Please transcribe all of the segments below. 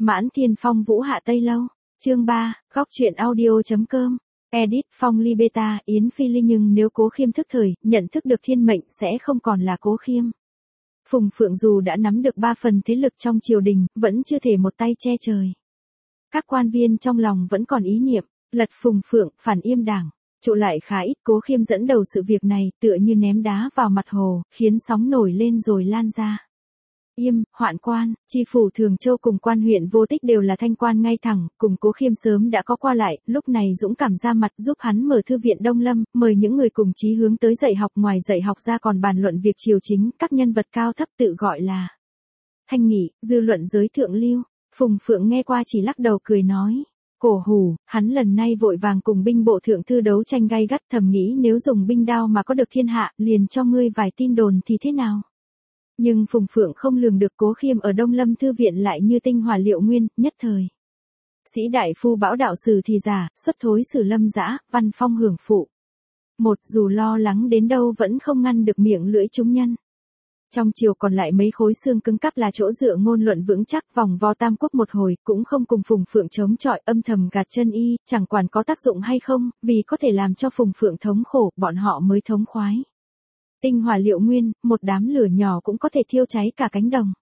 Mãn Thiên Phong Vũ Hạ Tây Lâu, chương 3, góc truyện audio.com, edit Phong Ly Beta, Yến Phi Ly. Nhưng nếu Cố Khiêm thức thời, nhận thức được thiên mệnh sẽ không còn là Cố Khiêm. Phùng Phượng dù đã nắm được 3 phần thế lực trong triều đình, vẫn chưa thể một tay che trời. Các quan viên trong lòng vẫn còn ý niệm, lật Phùng Phượng, phản Yêm đảng. Trụ lại khá ít. Cố Khiêm dẫn đầu sự việc này tựa như ném đá vào mặt hồ, khiến sóng nổi lên rồi lan ra. Yêm, Hoạn Quan, Tri phủ Thường Châu cùng quan huyện Vô Tích đều là thanh quan ngay thẳng, cùng Cố Khiêm sớm đã có qua lại, lúc này dũng cảm ra mặt giúp hắn mở thư viện Đông Lâm, mời những người cùng chí hướng tới dạy học. Ngoài dạy học ra còn bàn luận việc triều chính, các nhân vật cao thấp tự gọi là thanh nghị, dư luận giới thượng lưu. Phùng Phượng nghe qua chỉ lắc đầu cười nói. Cổ hủ, hắn lần này vội vàng cùng binh bộ thượng thư đấu tranh gay gắt, thầm nghĩ nếu dùng binh đao mà có được thiên hạ, liền cho ngươi vài tin đồn thì thế nào. Nhưng Phùng Phượng không lường được Cố Khiêm ở Đông Lâm thư viện lại như tinh hỏa liệu nguyên, nhất thời. Sĩ đại phu bão đạo sử thì giả, xuất thối sử lâm dã, văn phong hưởng phụ. Một dù lo lắng đến đâu vẫn không ngăn được miệng lưỡi chúng nhân. Trong triều còn lại mấy khối xương cứng cắp là chỗ dựa ngôn luận vững chắc, vòng vo tam quốc một hồi, cũng không cùng Phùng Phượng chống chọi, âm thầm gạt chân y, chẳng quản có tác dụng hay không, vì có thể làm cho Phùng Phượng thống khổ, bọn họ mới thống khoái. Tinh hỏa liệu nguyên, một đám lửa nhỏ cũng có thể thiêu cháy cả cánh đồng.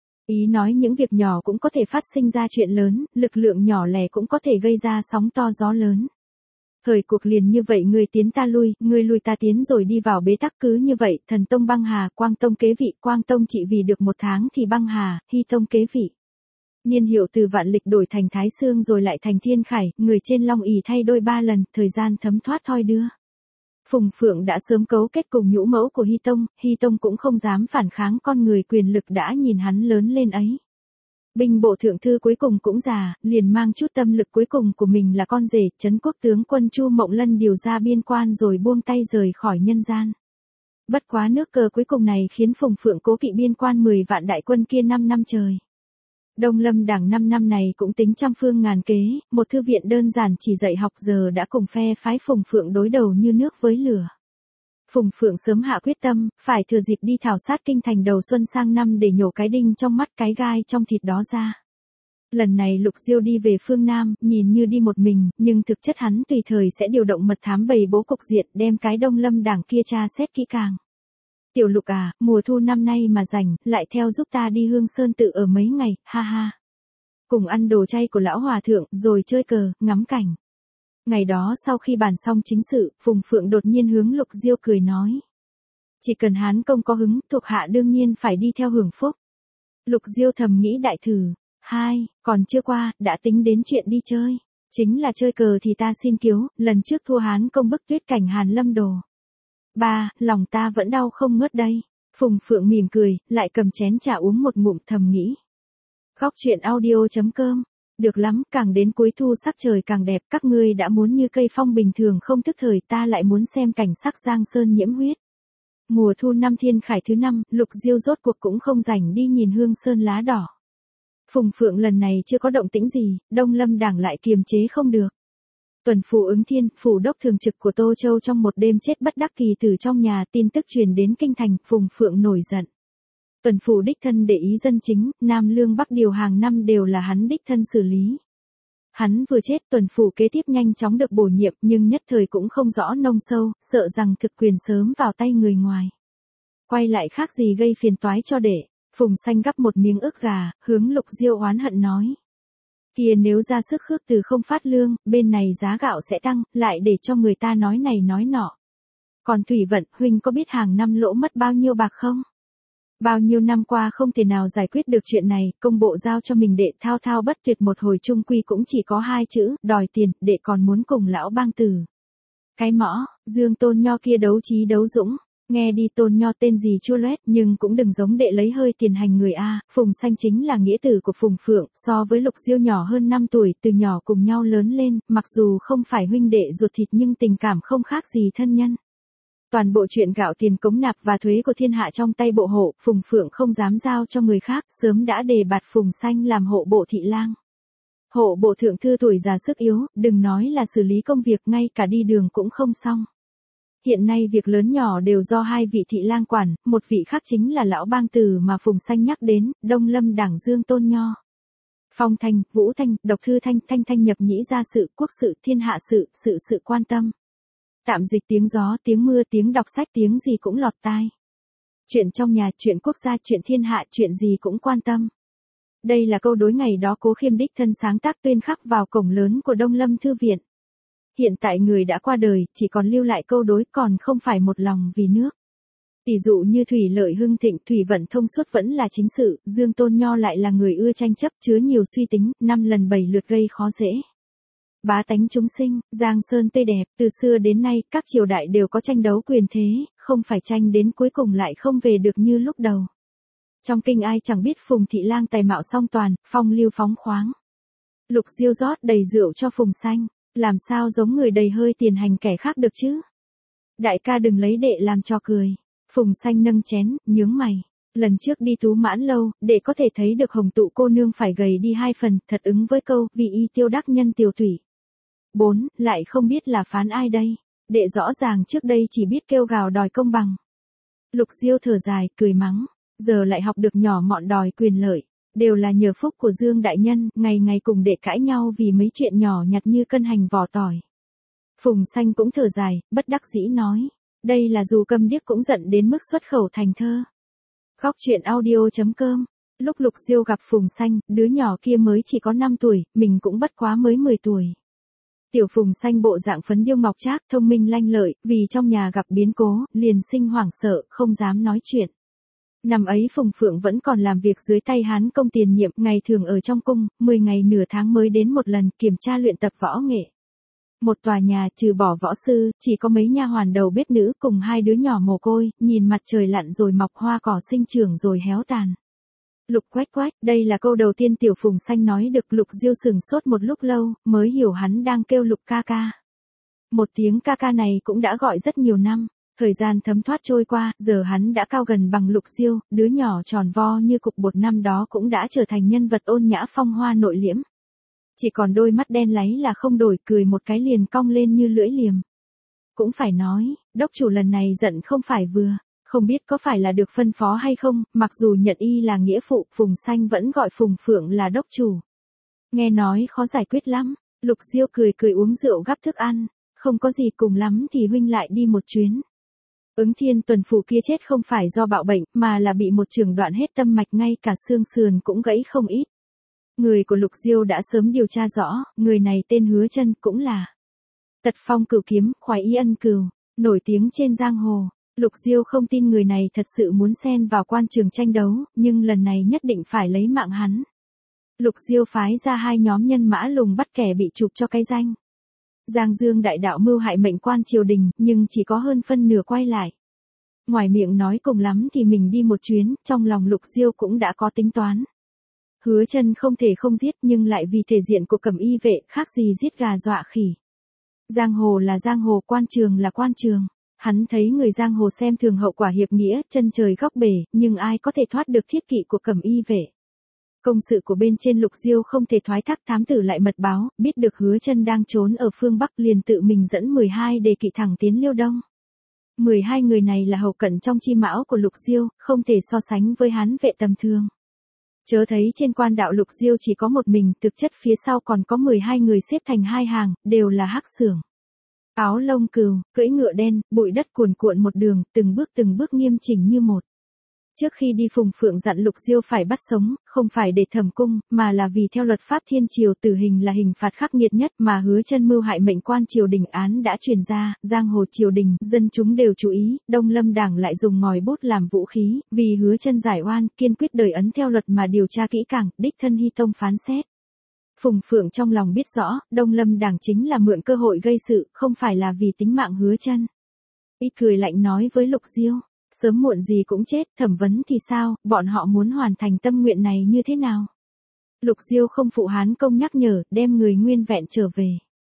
Ý nói những việc nhỏ cũng có thể phát sinh ra chuyện lớn, lực lượng nhỏ lẻ cũng có thể gây ra sóng to gió lớn. Thời cuộc liền như vậy, người tiến ta lui, người lui ta tiến rồi đi vào bế tắc. Cứ như vậy, Thần Tông băng hà, Quang Tông kế vị. Quang Tông trị vì được 1 tháng thì băng hà, Hy Tông kế vị. Niên hiệu từ Vạn Lịch đổi thành Thái Sương rồi lại thành Thiên Khải, người trên long ỷ thay đôi 3 lần, thời gian thấm thoát thoi đưa. Phùng Phượng đã sớm cấu kết cùng nhũ mẫu của Hy Tông cũng không dám phản kháng, con người quyền lực đã nhìn hắn lớn lên ấy. Binh bộ thượng thư cuối cùng cũng già, liền mang chút tâm lực cuối cùng của mình là con rể, Trấn Quốc tướng quân Chu Mộng Lân điều ra biên quan rồi buông tay rời khỏi nhân gian. Bất quá nước cờ cuối cùng này khiến Phùng Phượng cố kỵ biên quan 10 vạn đại quân kia 5 năm trời. Đông Lâm đảng 5 năm này cũng tính trăm phương ngàn kế, một thư viện đơn giản chỉ dạy học giờ đã cùng phe phái Phùng Phượng đối đầu như nước với lửa. Phùng Phượng sớm hạ quyết tâm, phải thừa dịp đi thảo sát kinh thành đầu xuân sang năm để nhổ cái đinh trong mắt, cái gai trong thịt đó ra. Lần này Lục Diêu đi về phương Nam, nhìn như đi một mình, nhưng thực chất hắn tùy thời sẽ điều động mật thám bày bố cục diện, đem cái Đông Lâm đảng kia tra xét kỹ càng. Tiểu Lục à, mùa thu năm nay mà rảnh, lại theo giúp ta đi Hương Sơn tự ở mấy ngày, ha ha. Cùng ăn đồ chay của lão hòa thượng, rồi chơi cờ, ngắm cảnh. Ngày đó sau khi bàn xong chính sự, Phùng Phượng đột nhiên hướng Lục Diêu cười nói. Chỉ cần Hán công có hứng, thuộc hạ đương nhiên phải đi theo hưởng phúc. Lục Diêu thầm nghĩ đại thử. 2, còn chưa qua, đã tính đến chuyện đi chơi. Chính là chơi cờ thì ta xin kiếu, lần trước thua Hán công bức tuyết cảnh Hàn Lâm Đồ. 3, lòng ta vẫn đau không ngớt đây. Phùng Phượng mỉm cười, lại cầm chén trà uống một ngụm, thầm nghĩ. Góc truyện audio.com. Được lắm, càng đến cuối thu sắc trời càng đẹp, các ngươi đã muốn như cây phong bình thường không thức thời, ta lại muốn xem cảnh sắc giang sơn nhiễm huyết. Mùa thu năm Thiên Khải thứ 5, Lục Diêu rốt cuộc cũng không rảnh đi nhìn Hương Sơn lá đỏ. Phùng Phượng lần này chưa có động tĩnh gì, Đông Lâm đảng lại kiềm chế không được. Tuần Phủ Ứng Thiên, phủ đốc thường trực của Tô Châu trong một đêm chết bất đắc kỳ từ trong nhà, tin tức truyền đến kinh thành, Phùng Phượng nổi giận. Tuần Phủ đích thân để ý dân chính, Nam Lương Bắc điều hàng năm đều là hắn đích thân xử lý. Hắn vừa chết, Tuần Phủ kế tiếp nhanh chóng được bổ nhiệm, nhưng nhất thời cũng không rõ nông sâu, sợ rằng thực quyền sớm vào tay người ngoài. Quay lại khác gì gây phiền toái cho đệ. Phùng Xanh gắp một miếng ức gà, hướng Lục Diêu oán hận nói. Kia nếu ra sức khước từ không phát lương, bên này giá gạo sẽ tăng, lại để cho người ta nói này nói nọ. Còn Thủy Vận, huynh có biết hàng năm lỗ mất bao nhiêu bạc không? Bao nhiêu năm qua không thể nào giải quyết được chuyện này, công bộ giao cho mình đệ thao thao bất tuyệt một hồi chung quy cũng chỉ có 2 chữ, đòi tiền, đệ còn muốn cùng lão bang tử. Cái mõ, Dương Tôn Nho kia đấu trí đấu dũng. Nghe đi Tôn Nho tên gì chua loét, nhưng cũng đừng giống đệ lấy hơi tiền hành người a. Phùng Xanh chính là nghĩa tử của Phùng Phượng, so với Lục Diêu nhỏ hơn 5 tuổi, từ nhỏ cùng nhau lớn lên, mặc dù không phải huynh đệ ruột thịt nhưng tình cảm không khác gì thân nhân. Toàn bộ chuyện gạo tiền cống nạp và thuế của thiên hạ trong tay bộ hộ, Phùng Phượng không dám giao cho người khác, sớm đã đề bạt Phùng Xanh làm hộ bộ thị lang. Hộ bộ thượng thư tuổi già sức yếu, đừng nói là xử lý công việc, ngay cả đi đường cũng không xong. Hiện nay việc lớn nhỏ đều do 2 vị thị lang quản, một vị khác chính là lão bang tử mà Phùng Xanh nhắc đến, Đông Lâm đảng Dương Tôn Nho. Phong thanh, vũ thanh, độc thư thanh, thanh thanh nhập nhĩ gia sự, quốc sự, thiên hạ sự, sự quan tâm. Tạm dịch tiếng gió, tiếng mưa, tiếng đọc sách, tiếng gì cũng lọt tai. Chuyện trong nhà, chuyện quốc gia, chuyện thiên hạ, chuyện gì cũng quan tâm. Đây là câu đối ngày đó Cố Khiêm đích thân sáng tác tuyên khắc vào cổng lớn của Đông Lâm Thư viện. Hiện tại người đã qua đời, chỉ còn lưu lại câu đối, còn không phải một lòng vì nước. Tỷ dụ như thủy lợi hưng thịnh, thủy vận thông suốt vẫn là chính sự, Dương Tôn Nho lại là người ưa tranh chấp, chứa nhiều suy tính, 5 lần 7 lượt gây khó dễ. Bá tánh chúng sinh, Giang Sơn tươi đẹp, từ xưa đến nay, các triều đại đều có tranh đấu quyền thế, không phải tranh đến cuối cùng lại không về được như lúc đầu. Trong kinh ai chẳng biết Phùng Thị Lang tài mạo song toàn, phong lưu phóng khoáng. Lục Diêu rót đầy rượu cho Phùng Xanh, làm sao giống người đầy hơi tiền hành kẻ khác được chứ? Đại ca đừng lấy đệ làm cho cười. Phùng Xanh nâng chén, nhướng mày. Lần trước đi Tú Mãn Lâu, đệ có thể thấy được Hồng Tụ cô nương phải gầy đi 2 phần, thật ứng với câu, vì y tiêu đắc nhân tiểu thủy. 4. Lại không biết là phán ai đây? Đệ rõ ràng trước đây chỉ biết kêu gào đòi công bằng. Lục Diêu thở dài, cười mắng. Giờ lại học được nhỏ mọn đòi quyền lợi. Đều là nhờ phúc của Dương Đại Nhân, ngày ngày cùng đệ cãi nhau vì mấy chuyện nhỏ nhặt như cân hành vỏ tỏi. Phùng Xanh cũng thở dài, bất đắc dĩ nói. Đây là dù câm điếc cũng giận đến mức xuất khẩu thành thơ. Khóc chuyện audio.com. Lúc Lục Diêu gặp Phùng Xanh, đứa nhỏ kia mới chỉ có 5 tuổi, mình cũng bất quá mới 10 tuổi. Tiểu Phùng Xanh bộ dạng phấn điêu ngọc trác, thông minh lanh lợi, vì trong nhà gặp biến cố, liền sinh hoảng sợ, không dám nói chuyện. Năm ấy Phùng Phượng vẫn còn làm việc dưới tay Hán công tiền nhiệm, ngày thường ở trong cung, 10 ngày nửa tháng mới đến một lần kiểm tra luyện tập võ nghệ. Một tòa nhà trừ bỏ võ sư, chỉ có mấy nha hoàn đầu bếp nữ cùng 2 đứa nhỏ mồ côi, nhìn mặt trời lặn rồi mọc hoa cỏ sinh trưởng rồi héo tàn. Lục quách quách, đây là câu đầu tiên Tiểu Phùng Xanh nói được. Lục Diêu sừng sốt một lúc lâu, mới hiểu hắn đang kêu Lục ca ca. Một tiếng ca ca này cũng đã gọi rất nhiều năm. Thời gian thấm thoát trôi qua, giờ hắn đã cao gần bằng Lục Diêu, đứa nhỏ tròn vo như cục bột năm đó cũng đã trở thành nhân vật ôn nhã phong hoa nội liễm. Chỉ còn đôi mắt đen láy là không đổi, cười một cái liền cong lên như lưỡi liềm. Cũng phải nói, đốc chủ lần này giận không phải vừa, không biết có phải là được phân phó hay không, mặc dù nhận y là nghĩa phụ, Phùng Xanh vẫn gọi Phùng Phượng là đốc chủ. Nghe nói khó giải quyết lắm, Lục Diêu cười cười uống rượu gắp thức ăn, không có gì, cùng lắm thì huynh lại đi một chuyến. Ứng Thiên Tuần Phủ kia chết không phải do bạo bệnh, mà là bị một chưởng đoạn hết tâm mạch, ngay cả xương sườn cũng gãy không ít. Người của Lục Diêu đã sớm điều tra rõ, người này tên Hứa Chân, cũng là Tật Phong Cửu Kiếm, Khoái Y Ân Cửu, nổi tiếng trên giang hồ. Lục Diêu không tin người này thật sự muốn xen vào quan trường tranh đấu, nhưng lần này nhất định phải lấy mạng hắn. Lục Diêu phái ra 2 nhóm nhân mã lùng bắt kẻ bị chụp cho cái danh Giang Dương đại đạo mưu hại mệnh quan triều đình, nhưng chỉ có hơn phân nửa quay lại. Ngoài miệng nói cùng lắm thì mình đi một chuyến, trong lòng Lục Diêu cũng đã có tính toán. Hứa Chân không thể không giết, nhưng lại vì thể diện của Cẩm Y vệ, khác gì giết gà dọa khỉ. Giang hồ là giang hồ, quan trường là quan trường. Hắn thấy người giang hồ xem thường hậu quả hiệp nghĩa, chân trời góc bể, nhưng ai có thể thoát được thiết kỵ của Cẩm Y vệ. Công sự của bên trên Lục Diêu không thể thoái thác, thám tử lại mật báo, biết được Hứa Chân đang trốn ở phương Bắc, liền tự mình dẫn 12 đề kỵ thẳng tiến Liêu Đông. 12 người này là hậu cận trong chi mão của Lục Diêu, không thể so sánh với Hán vệ tầm thường. Chớ thấy trên quan đạo Lục Diêu chỉ có một mình, thực chất phía sau còn có 12 người xếp thành 2 hàng, đều là hắc xưởng. Áo lông cừu, cưỡi ngựa đen, bụi đất cuồn cuộn một đường, từng bước nghiêm chỉnh như một. Trước khi đi Phùng Phượng dặn Lục Diêu phải bắt sống, không phải để thẩm cung, mà là vì theo luật pháp thiên triều tử hình là hình phạt khắc nghiệt nhất, mà Hứa Chân mưu hại mệnh quan triều đình án đã truyền ra, giang hồ triều đình, dân chúng đều chú ý, Đông Lâm Đảng lại dùng ngòi bút làm vũ khí, vì Hứa Chân giải oan, kiên quyết đời ấn theo luật mà điều tra kỹ càng, đích thân Hy Tông phán xét. Phùng Phượng trong lòng biết rõ, Đông Lâm Đảng chính là mượn cơ hội gây sự, không phải là vì tính mạng Hứa Chân. Y cười lạnh nói với Lục Diêu. Sớm muộn gì cũng chết, thẩm vấn thì sao, bọn họ muốn hoàn thành tâm nguyện này như thế nào? Lục Diêu không phụ Hán công nhắc nhở, đem người nguyên vẹn trở về.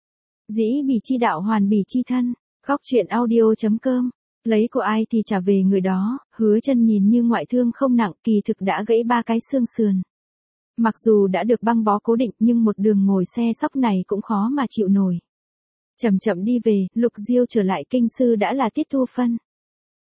Dĩ bỉ chi đạo hoàn bỉ chi thân, khóc chuyện audio.com, lấy của ai thì trả về người đó. Hứa Chân nhìn như ngoại thương không nặng, kỳ thực đã gãy 3 cái xương sườn. Mặc dù đã được băng bó cố định, nhưng một đường ngồi xe sóc này cũng khó mà chịu nổi. Chậm chậm đi về, Lục Diêu trở lại kinh sư đã là tiết thu phân.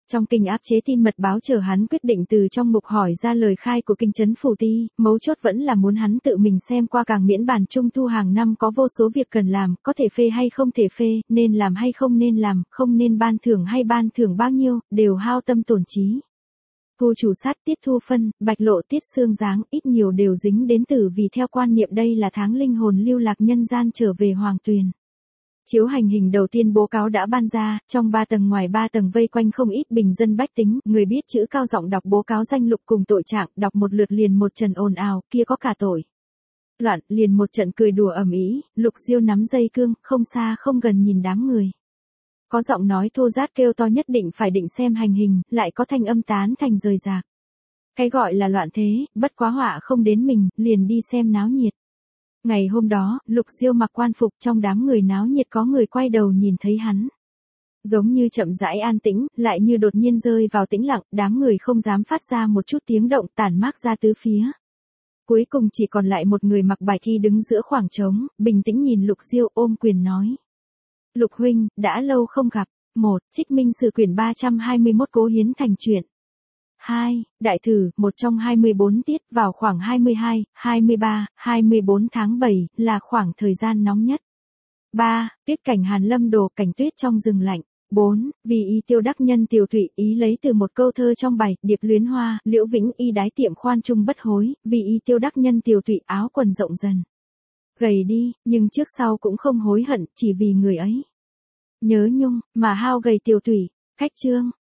Trong kinh áp chế tin mật báo chờ hắn quyết định từ trong mục hỏi ra lời khai của kinh trấn phủ ti, mấu chốt vẫn là muốn hắn tự mình xem qua càng miễn bản trung thu hàng năm có vô số việc cần làm, có thể phê hay không thể phê, nên làm hay không nên làm, không nên ban thưởng hay ban thưởng bao nhiêu, đều hao tâm tổn trí. Thu chủ sát tiết thu phân, bạch lộ tiết xương giáng, ít nhiều đều dính đến tử vì theo quan niệm đây là tháng linh hồn lưu lạc nhân gian trở về hoàng tuyền. Chiếu hành hình đầu tiên báo cáo đã ban ra, trong 3 tầng ngoài 3 tầng vây quanh không ít bình dân bách tính, người biết chữ cao giọng đọc báo cáo danh lục cùng tội trạng, đọc một lượt liền một trận ồn ào, kia có cả tội. Loạn, liền một trận cười đùa ầm ĩ, Lục Diêu nắm dây cương, không xa không gần nhìn đám người. Có giọng nói thô rát kêu to nhất định phải định xem hành hình, lại có thanh âm tán thành rời rạc. Cái gọi là loạn thế, bất quá họa không đến mình, liền đi xem náo nhiệt. Ngày hôm đó, Lục Diêu mặc quan phục trong đám người náo nhiệt có người quay đầu nhìn thấy hắn. Giống như chậm rãi an tĩnh, lại như đột nhiên rơi vào tĩnh lặng, đám người không dám phát ra một chút tiếng động tản mát ra tứ phía. Cuối cùng chỉ còn lại một người mặc bài thi đứng giữa khoảng trống, bình tĩnh nhìn Lục Diêu ôm quyền nói. Lục huynh, đã lâu không gặp. 1. Trích minh sử quyển 321 Cố Hiến thành truyện. 2. Đại thử, một trong 24 tiết, vào khoảng 22, 23, 24 tháng 7, là khoảng thời gian nóng nhất. 3. Tuyết cảnh hàn lâm đồ, cảnh tuyết trong rừng lạnh. 4. Vì y tiêu đắc nhân tiểu thủy, ý lấy từ một câu thơ trong bài, điệp luyến hoa, Liễu Vĩnh y đái tiệm khoan trung bất hối, vì y tiêu đắc nhân tiểu thủy áo quần rộng dần. Gầy đi, nhưng trước sau cũng không hối hận, chỉ vì người ấy. Nhớ nhung, mà hao gầy tiểu thủy. Khách chương,